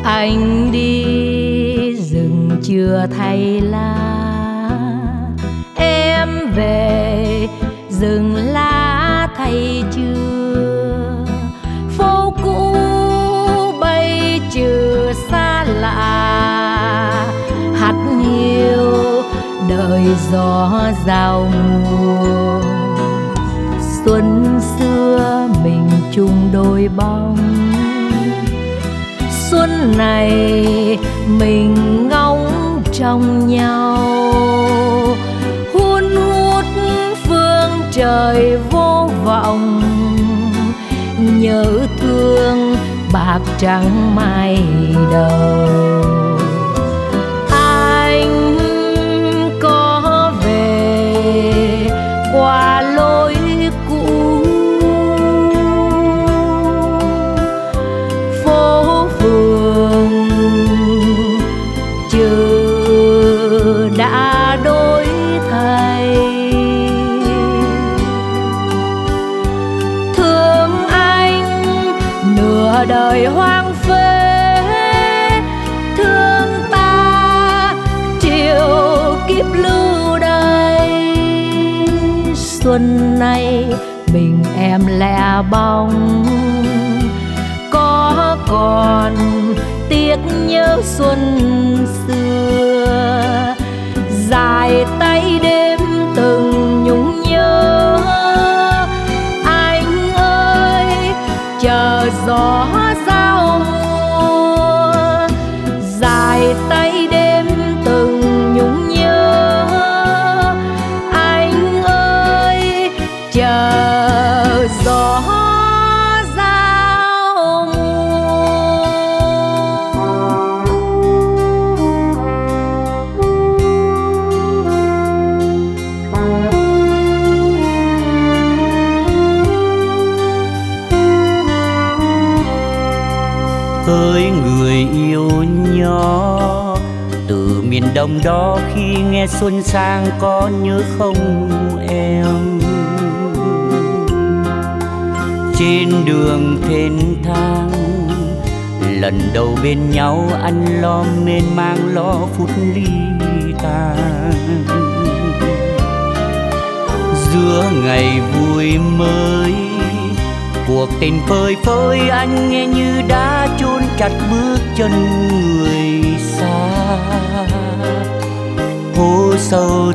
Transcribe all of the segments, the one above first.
Anh đi rừng chưa thay lá, em về rừng lá thay chưa. Phố cũ bay trừ xa lạ, hắt hiu đợi gió giao mùa. Xuân xưa mình chung đôi bóng, xuân này mình ngóng trong nhau. Hun hút phương trời vô vọng, nhớ thương bạc trắng mai đầu. Anh có về qua lối cũ, phố phường chờ đã đổi thay. Thương anh nửa đời hoang phế, thương ta chiều kiếp lưu đày. Xuân nay mình em lẻ bóng, có còn tiếc nhớ xuân xưa. Dài tay đêm từng nhung nhớ, anh ơi chờ gió giao mùa. Dài tay đêm từng nhung nhớ, anh ơi chờ gió giao mùa. Hỡi người yêu nhỏ từ miền Đông đó, khi nghe xuân sang có nhớ không em? Trên đường thênh thang lần đầu bên nhau, anh lo mênh mang lo phút ly tàn. Giữa ngày vui mới cuộc tình phơi phới, anh nghe như đã chôn chặt bước chân người xa. Hố sâu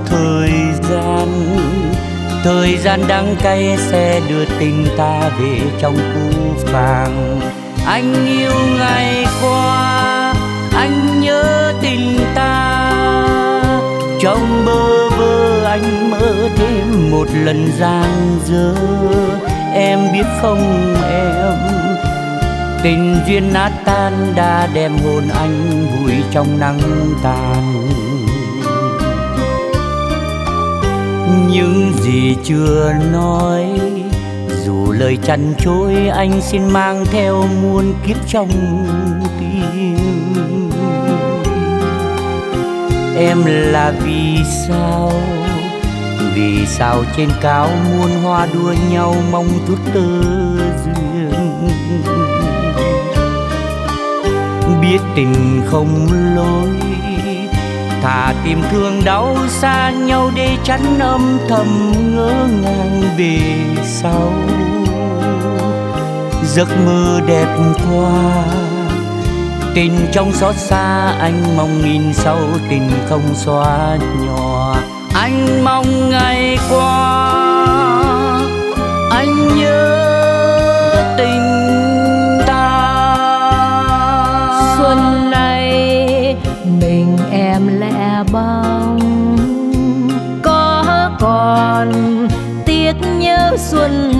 thời gian đắng cay sẽ đưa tình ta về trong phũ phàng. Anh yêu ngày qua, anh nhớ tình ta. Trong bơ vơ anh mơ thêm một lần gian dở. Em biết không em, tình duyên nát tan đã đem hồn anh vùi trong nắng tàn. Những gì chưa nói, dù lời chăn chối, anh xin mang theo muôn kiếp trong tim. Em là vì sao trên cao muôn hoa đua nhau mong chút tơ duyên. Biết tình không lối, thà tìm thương đau xa nhau để chắn âm thầm ngỡ ngàng về sau. Giấc mơ đẹp qua, tình trong xót xa, anh mong nghìn sau tình không xóa nhòa. Anh mong ngày qua, anh nhớ tình ta. Xuân này mình em lẻ bóng, có còn tiếc nhớ xuân